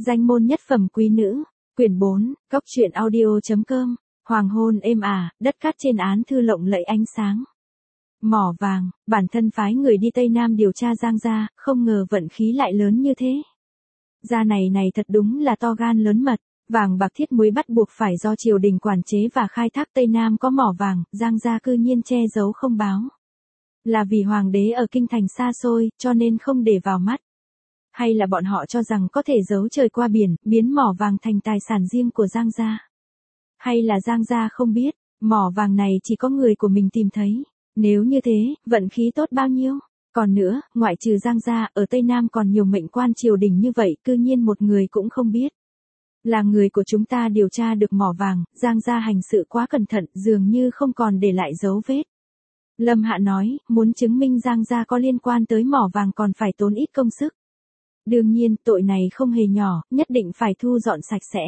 Danh môn nhất phẩm quý nữ, quyển 4, góc truyện audio.com, hoàng hôn êm đất cát trên án thư lộng lẫy ánh sáng. Mỏ vàng, bản thân phái người đi Tây Nam điều tra Giang gia, không ngờ vận khí lại lớn như thế. Gia này thật đúng là to gan lớn mật, vàng bạc thiết muối bắt buộc phải do triều đình quản chế và khai thác. Tây Nam có mỏ vàng, Giang gia cư nhiên che giấu không báo. Là vì hoàng đế ở kinh thành xa xôi, cho nên không để vào mắt. Hay là bọn họ cho rằng có thể giấu trời qua biển, biến mỏ vàng thành tài sản riêng của Giang gia? Hay là Giang gia không biết, mỏ vàng này chỉ có người của mình tìm thấy? Nếu như thế, vận khí tốt bao nhiêu? Còn nữa, ngoại trừ Giang gia, ở Tây Nam còn nhiều mệnh quan triều đình như vậy, cư nhiên một người cũng không biết. Là người của chúng ta điều tra được mỏ vàng, Giang gia hành sự quá cẩn thận, dường như không còn để lại dấu vết. Lâm Hạ nói, muốn chứng minh Giang gia có liên quan tới mỏ vàng còn phải tốn ít công sức. Đương nhiên, tội này không hề nhỏ, nhất định phải thu dọn sạch sẽ.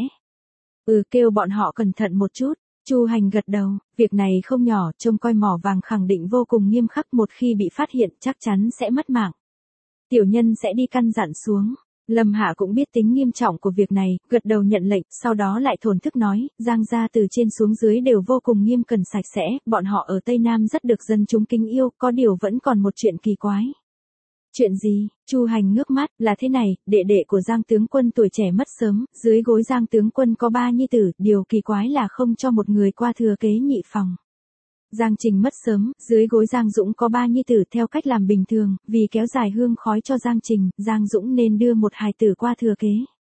Kêu bọn họ cẩn thận một chút. Chu Hành gật đầu, việc này không nhỏ, trông coi mỏ vàng khẳng định vô cùng nghiêm khắc, một khi bị phát hiện chắc chắn sẽ mất mạng. Tiểu nhân sẽ đi căn dặn xuống. Lâm Hạ cũng biết tính nghiêm trọng của việc này, gật đầu nhận lệnh, sau đó lại thổn thức nói, Giang gia từ trên xuống dưới đều vô cùng nghiêm cẩn sạch sẽ, bọn họ ở Tây Nam rất được dân chúng kính yêu, có điều vẫn còn một chuyện kỳ quái. Chuyện gì? Chu Hành ngước mắt, là thế này, đệ đệ của Giang tướng quân tuổi trẻ mất sớm, dưới gối Giang tướng quân có 3 nhi tử, điều kỳ quái là không cho một người qua thừa kế nhị phòng. Giang Trình mất sớm, dưới gối Giang Dũng có 3 nhi tử theo cách làm bình thường, vì kéo dài hương khói cho Giang Trình, Giang Dũng nên đưa một hài tử qua thừa kế.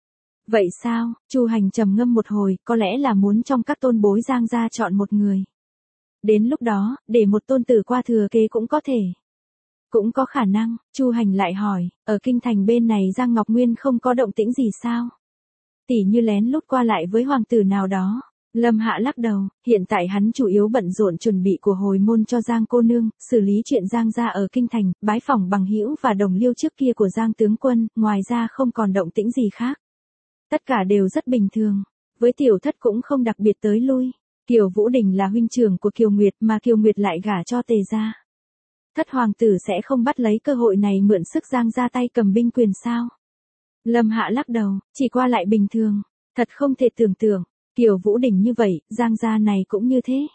Vậy sao? Chu Hành trầm ngâm một hồi, có lẽ là muốn trong các tôn bối Giang gia chọn một người. Đến lúc đó, để một tôn tử qua thừa kế cũng có thể. Cũng có khả năng. Chu Hành lại hỏi, ở kinh thành bên này Giang Ngọc Nguyên không có động tĩnh gì sao? Tỉ như lén lút qua lại với hoàng tử nào đó. Lâm Hạ lắc đầu, hiện tại hắn chủ yếu bận rộn chuẩn bị của hồi môn cho Giang cô nương, xử lý chuyện Giang gia ở kinh thành, bái phỏng bằng hữu và đồng liêu trước kia của Giang tướng quân, ngoài ra không còn động tĩnh gì khác. Tất cả đều rất bình thường, với tiểu thất cũng không đặc biệt tới lui. Kiều Vũ Đình là huynh trưởng của Kiều Nguyệt mà Kiều Nguyệt lại gả cho Tề gia. Thất hoàng tử sẽ không bắt lấy cơ hội này mượn sức Giang ra tay cầm binh quyền sao? Lâm Hạ lắc đầu, chỉ qua lại bình thường, thật không thể tưởng tượng, Kiều Vũ Đình như vậy, Giang gia này cũng như thế.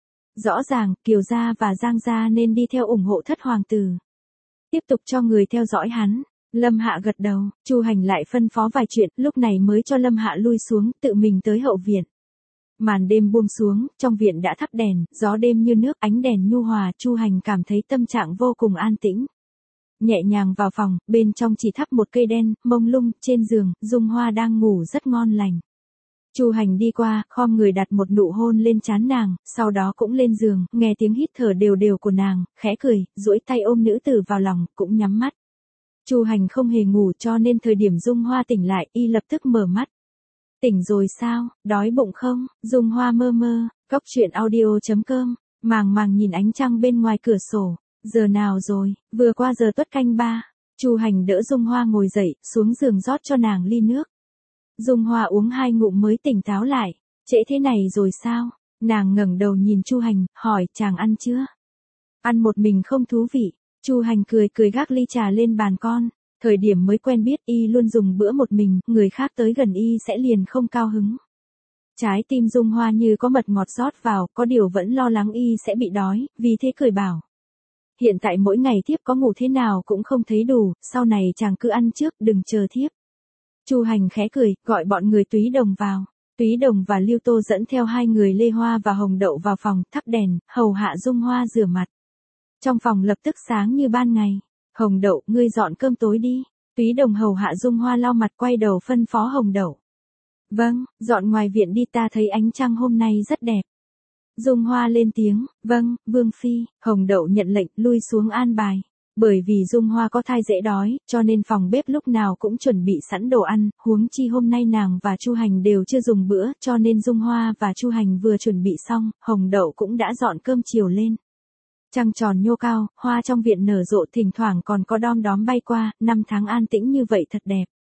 Rõ ràng, Kiều gia và Giang gia nên đi theo ủng hộ thất hoàng tử. Tiếp tục cho người theo dõi hắn. Lâm Hạ gật đầu, Chu Hành lại phân phó vài chuyện, lúc này mới cho Lâm Hạ lui xuống, tự mình tới hậu viện. Màn đêm buông xuống, trong viện đã thắp đèn, gió đêm như nước, ánh đèn nhu hòa, Chu Hành cảm thấy tâm trạng vô cùng an tĩnh. Nhẹ nhàng vào phòng, bên trong chỉ thắp một cây đen, mông lung, trên giường, Dung Hoa đang ngủ rất ngon lành. Chu Hành đi qua, khom người đặt một nụ hôn lên trán nàng, sau đó cũng lên giường, nghe tiếng hít thở đều đều của nàng, khẽ cười, duỗi tay ôm nữ tử vào lòng, cũng nhắm mắt. Chu Hành không hề ngủ cho nên thời điểm Dung Hoa tỉnh lại, y lập tức mở mắt. Tỉnh rồi sao, đói bụng không? Dung Hoa mơ mơ, góc truyện audio.com, màng màng nhìn ánh trăng bên ngoài cửa sổ. Giờ nào rồi? Vừa qua giờ tuất canh 3. Chu Hành đỡ Dung Hoa ngồi dậy, xuống giường rót cho nàng ly nước. Dung Hoa uống 2 ngụm mới tỉnh táo lại. Trễ thế này rồi sao? Nàng ngẩng đầu nhìn Chu Hành, hỏi, chàng ăn chưa? Ăn một mình không thú vị. Chu Hành cười cười gác ly trà lên bàn con. Thời điểm mới quen biết y luôn dùng bữa một mình, người khác tới gần y sẽ liền không cao hứng. Trái tim Dung Hoa như có mật ngọt rót vào, có điều vẫn lo lắng y sẽ bị đói, vì thế cười bảo. Hiện tại mỗi ngày thiếp có ngủ thế nào cũng không thấy đủ, sau này chàng cứ ăn trước, đừng chờ thiếp. Chu Hành khẽ cười, gọi bọn người Túy Đồng vào. Túy Đồng và Lưu Tô dẫn theo 2 người Lê Hoa và Hồng Đậu vào phòng, thắp đèn, hầu hạ Dung Hoa rửa mặt. Trong phòng lập tức sáng như ban ngày. Hồng Đậu, ngươi dọn cơm tối đi. Túy Đồng hầu hạ Dung Hoa lau mặt quay đầu phân phó Hồng Đậu. Vâng, dọn ngoài viện đi, ta thấy ánh trăng hôm nay rất đẹp. Dung Hoa lên tiếng, vâng, Vương Phi. Hồng Đậu nhận lệnh, lui xuống an bài. Bởi vì Dung Hoa có thai dễ đói, cho nên phòng bếp lúc nào cũng chuẩn bị sẵn đồ ăn, huống chi hôm nay nàng và Chu Hành đều chưa dùng bữa, cho nên Dung Hoa và Chu Hành vừa chuẩn bị xong, Hồng Đậu cũng đã dọn cơm chiều lên. Trăng tròn nhô cao, hoa trong viện nở rộ, thỉnh thoảng còn có đom đóm bay qua, 5 tháng an tĩnh như vậy thật đẹp.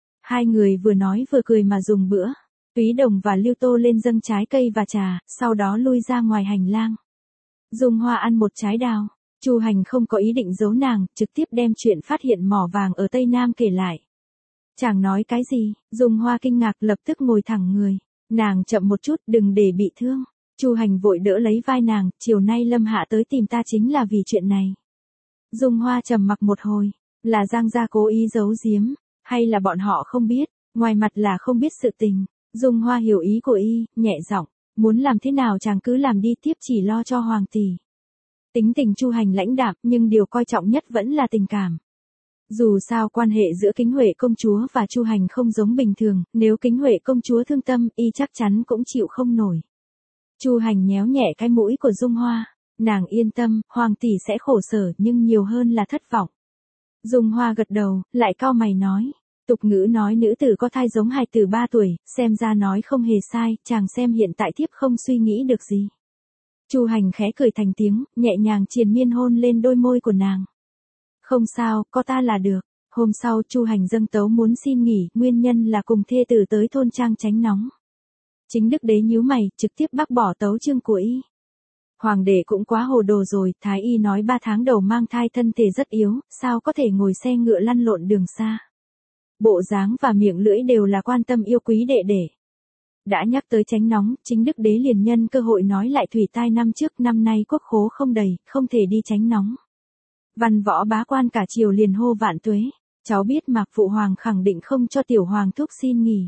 2 người vừa nói vừa cười mà dùng bữa. Túy Đồng và Lưu Tô lên dâng trái cây và trà, sau đó lui ra ngoài hành lang. Dung Hoa ăn một trái đào. Chu Hành không có ý định giấu nàng, trực tiếp đem chuyện phát hiện mỏ vàng ở Tây Nam kể lại. Chàng nói cái gì? Dung Hoa kinh ngạc lập tức ngồi thẳng người. Nàng chậm một chút, đừng để bị thương. Chu Hành vội đỡ lấy vai nàng, chiều nay Lâm Hạ tới tìm ta chính là vì chuyện này. Dung Hoa trầm mặc một hồi, là Giang gia cố ý giấu giếm, hay là bọn họ không biết, ngoài mặt là không biết sự tình. Dung Hoa hiểu ý của y, nhẹ giọng, muốn làm thế nào chàng cứ làm đi, tiếp chỉ lo cho hoàng tỷ. Tính tình Chu Hành lãnh đạm, nhưng điều coi trọng nhất vẫn là tình cảm. Dù sao quan hệ giữa Kính Huệ công chúa và Chu Hành không giống bình thường, nếu Kính Huệ công chúa thương tâm, y chắc chắn cũng chịu không nổi. Chu Hành nhéo nhẹ cái mũi của Dung Hoa, nàng yên tâm, hoàng tỷ sẽ khổ sở nhưng nhiều hơn là thất vọng. Dung Hoa gật đầu, lại cau mày nói, tục ngữ nói nữ tử có thai giống hài tử 3 tuổi, xem ra nói không hề sai, chàng xem hiện tại thiếp không suy nghĩ được gì. Chu Hành khẽ cười thành tiếng, nhẹ nhàng triền miên hôn lên đôi môi của nàng. Không sao, có ta là được. Hôm sau Chu Hành dâng tấu muốn xin nghỉ, nguyên nhân là cùng thê tử tới thôn trang tránh nóng. Chính đức đế nhíu mày, trực tiếp bác bỏ tấu chương của y. Hoàng đệ cũng quá hồ đồ rồi, thái y nói 3 tháng đầu mang thai thân thể rất yếu, sao có thể ngồi xe ngựa lăn lộn đường xa. Bộ dáng và miệng lưỡi đều là quan tâm yêu quý đệ đệ. Đã nhắc tới tránh nóng, chính đức đế liền nhân cơ hội nói lại thủy tai năm trước, năm nay quốc khố không đầy, không thể đi tránh nóng. Văn võ bá quan cả triều liền hô vạn tuế, cháu biết Mạc phụ hoàng khẳng định không cho tiểu hoàng thúc xin nghỉ.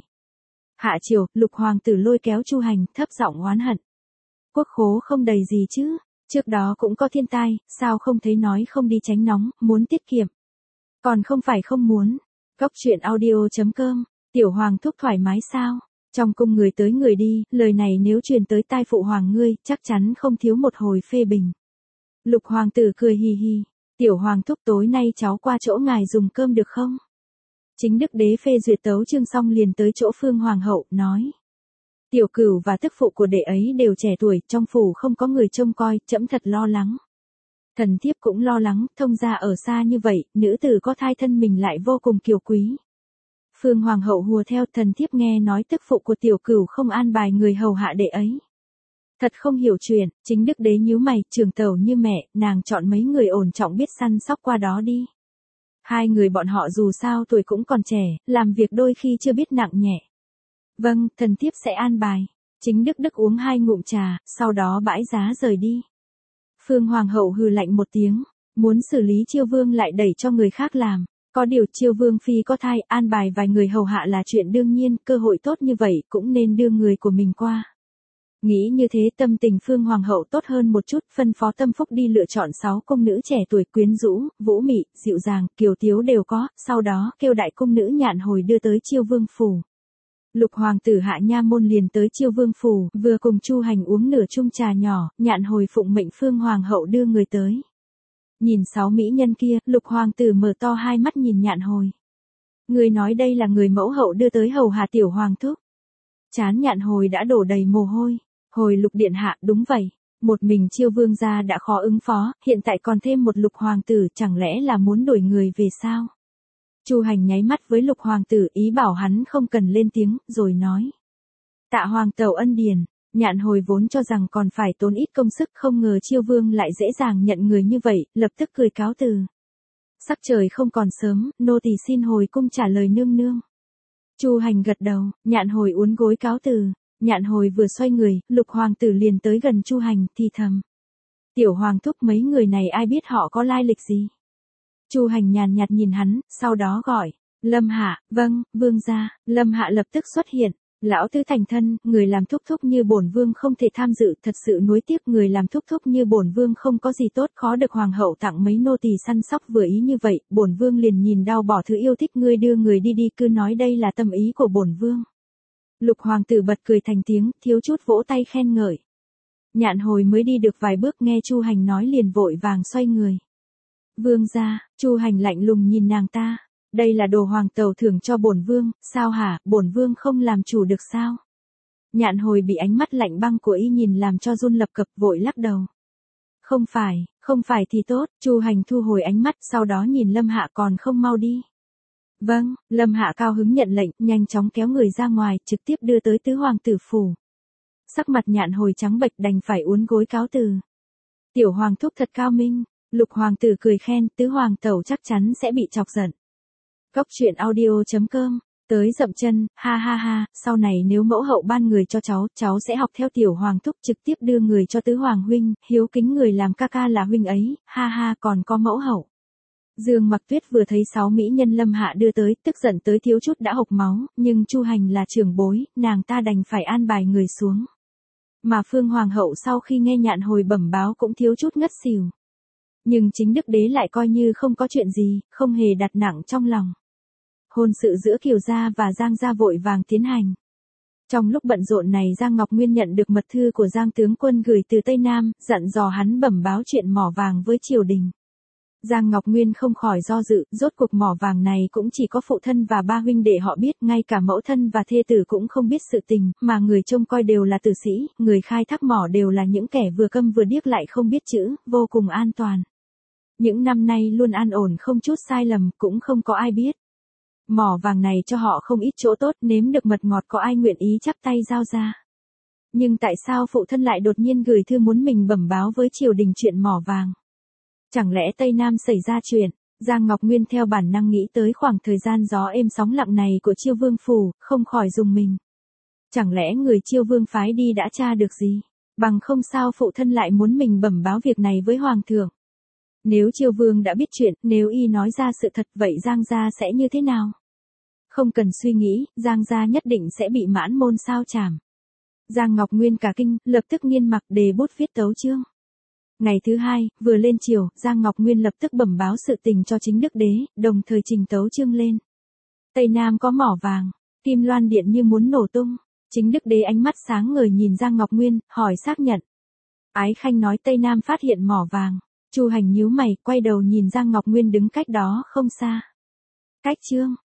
Hạ triều, Lục hoàng tử lôi kéo Chu Hành, thấp giọng oán hận. Quốc khố không đầy gì chứ, trước đó cũng có thiên tai, sao không thấy nói không đi tránh nóng, muốn tiết kiệm. Còn không phải không muốn. Góc truyện audio.com, tiểu hoàng thúc thoải mái sao? Trong cung người tới người đi, lời này nếu truyền tới tai phụ hoàng ngươi, chắc chắn không thiếu một hồi phê bình. Lục hoàng tử cười hì hì, tiểu hoàng thúc tối nay cháu qua chỗ ngài dùng cơm được không? Chính đức đế phê duyệt tấu chương xong liền tới chỗ Phương hoàng hậu, nói. Tiểu Cửu và tức phụ của đệ ấy đều trẻ tuổi, trong phủ không có người trông coi, trẫm thật lo lắng. Thần thiếp cũng lo lắng, thông gia ở xa như vậy, nữ tử có thai thân mình lại vô cùng kiều quý. Phương hoàng hậu hùa theo, thần thiếp nghe nói tức phụ của Tiểu Cửu không an bài người hầu hạ đệ ấy. Thật không hiểu chuyện, chính đức đế nhíu mày, trường tẩu như mẹ, nàng chọn mấy người ổn trọng biết săn sóc qua đó đi. Hai người bọn họ dù sao tuổi cũng còn trẻ, làm việc đôi khi chưa biết nặng nhẹ. Vâng, thần thiếp sẽ an bài. Chính đức uống 2 ngụm trà, sau đó bãi giá rời đi. Phương hoàng hậu hừ lạnh một tiếng, muốn xử lý Chiêu Vương lại đẩy cho người khác làm. Có điều Chiêu Vương phi có thai, an bài vài người hầu hạ là chuyện đương nhiên, cơ hội tốt như vậy cũng nên đưa người của mình qua. Nghĩ như thế tâm tình Phương hoàng hậu tốt hơn một chút, phân phó Tâm Phúc đi lựa chọn 6 công nữ trẻ tuổi quyến rũ, vũ mị, dịu dàng, kiều tiếu đều có, sau đó kêu đại cung nữ Nhạn Hồi đưa tới Chiêu Vương phủ. Lục hoàng tử hạ nha môn liền tới Chiêu Vương phủ, vừa cùng Chu Hành uống nửa chung trà nhỏ, Nhạn Hồi phụng mệnh Phương hoàng hậu đưa người tới. Nhìn 6 mỹ nhân kia, Lục hoàng tử mở to hai mắt nhìn Nhạn Hồi. Người nói đây là người mẫu hậu đưa tới hầu hạ tiểu hoàng thúc. Trán Nhạn Hồi đã đổ đầy mồ hôi. Hồi Lục điện hạ, đúng vậy. Một mình Chiêu Vương gia đã khó ứng phó, hiện tại còn thêm một Lục hoàng tử, chẳng lẽ là muốn đuổi người về sao? Chu Hành nháy mắt với Lục hoàng tử, ý bảo hắn không cần lên tiếng, rồi nói. Tạ hoàng tẩu ân điển. Nhạn Hồi vốn cho rằng còn phải tốn ít công sức, không ngờ Chiêu Vương lại dễ dàng nhận người như vậy, lập tức cười cáo từ. Sắc trời không còn sớm, nô tỳ xin hồi cung trả lời nương nương. Chu Hành gật đầu, Nhạn Hồi uốn gối cáo từ. Nhạn Hồi vừa xoay người, Lục hoàng tử liền tới gần Chu Hành, thì thầm. Tiểu hoàng thúc, mấy người này ai biết họ có lai lịch gì? Chu Hành nhàn nhạt nhìn hắn, sau đó gọi. Lâm Hạ, vâng, vương gia. Lâm Hạ lập tức xuất hiện. Lão tứ thành thân, người làm thúc thúc như bổn vương không thể tham dự, thật sự nuối tiếc, người làm thúc thúc như bổn vương không có gì tốt, khó được hoàng hậu tặng mấy nô tỳ săn sóc vừa ý như vậy, bổn vương liền nhìn đau bỏ thứ yêu thích, ngươi đưa người đi đi, cứ nói đây là tâm ý của bổn vương. Lục hoàng tử bật cười thành tiếng, thiếu chút vỗ tay khen ngợi. Nhạn Hồi mới đi được vài bước nghe Chu Hành nói liền vội vàng xoay người. Vương gia, Chu Hành lạnh lùng nhìn nàng ta. Đây là đồ hoàng tẩu thưởng cho bổn vương, sao hả, bổn vương không làm chủ được sao? Nhạn Hồi bị ánh mắt lạnh băng của y nhìn làm cho run lập cập, vội lắc đầu. Không phải thì tốt, Chu Hành thu hồi ánh mắt, sau đó nhìn Lâm Hạ, còn không mau đi. Vâng, Lâm Hạ cao hứng nhận lệnh, nhanh chóng kéo người ra ngoài, trực tiếp đưa tới tứ hoàng tử phủ. Sắc mặt Nhạn Hồi trắng bệch, đành phải uốn gối cáo từ. Tiểu hoàng thúc thật cao minh. Lục hoàng tử cười khen, tứ hoàng tẩu chắc chắn sẽ bị chọc giận. Cóc truyện audio.com. Tới dậm chân, ha ha ha, sau này nếu mẫu hậu ban người cho cháu sẽ học theo tiểu hoàng thúc trực tiếp đưa người cho tứ hoàng huynh, hiếu kính người làm ca ca là huynh ấy, ha ha còn có mẫu hậu. Dương Mặc Tuyết vừa thấy 6 mỹ nhân Lâm Hạ đưa tới, tức giận tới thiếu chút đã hộc máu, nhưng Chu Hành là trưởng bối, nàng ta đành phải an bài người xuống. Mà Phương Hoàng hậu sau khi nghe nhạn hồi bẩm báo cũng thiếu chút ngất xỉu. Nhưng chính Đức Đế lại coi như không có chuyện gì, không hề đặt nặng trong lòng. Hôn sự giữa Kiều gia và Giang gia vội vàng tiến hành. Trong lúc bận rộn này Giang Ngọc Nguyên nhận được mật thư của Giang tướng quân gửi từ Tây Nam, dặn dò hắn bẩm báo chuyện mỏ vàng với triều đình. Giang Ngọc Nguyên không khỏi do dự, rốt cuộc mỏ vàng này cũng chỉ có phụ thân và ba huynh đệ họ biết, ngay cả mẫu thân và thê tử cũng không biết sự tình, mà người trông coi đều là tử sĩ, người khai thác mỏ đều là những kẻ vừa câm vừa điếc lại không biết chữ, vô cùng an toàn. Những năm nay luôn an ổn không chút sai lầm, cũng không có ai biết. Mỏ vàng này cho họ không ít chỗ tốt, nếm được mật ngọt có ai nguyện ý chắp tay giao ra. Nhưng tại sao phụ thân lại đột nhiên gửi thư muốn mình bẩm báo với triều đình chuyện mỏ vàng? Chẳng lẽ Tây Nam xảy ra chuyện? Giang Ngọc Nguyên theo bản năng nghĩ tới khoảng thời gian gió êm sóng lặng này của Chiêu Vương phủ, không khỏi rùng mình. Chẳng lẽ người Chiêu Vương phái đi đã tra được gì? Bằng không sao phụ thân lại muốn mình bẩm báo việc này với Hoàng thượng? Nếu Chiêu Vương đã biết chuyện, nếu y nói ra sự thật vậy Giang gia sẽ như thế nào? Không cần suy nghĩ, Giang gia nhất định sẽ bị mãn môn sao chảm. Giang Ngọc Nguyên cả kinh, lập tức nghiên mặc đề bút viết tấu chương. Ngày thứ hai, vừa lên chiều, Giang Ngọc Nguyên lập tức bẩm báo sự tình cho chính Đức Đế, đồng thời trình tấu chương lên. Tây Nam có mỏ vàng, Kim Loan Điện như muốn nổ tung. Chính Đức Đế ánh mắt sáng ngời nhìn Giang Ngọc Nguyên, hỏi xác nhận. Ái Khanh nói Tây Nam phát hiện mỏ vàng. Chu Hành nhíu mày, quay đầu nhìn Giang Ngọc Nguyên đứng cách đó không xa. Cách chương.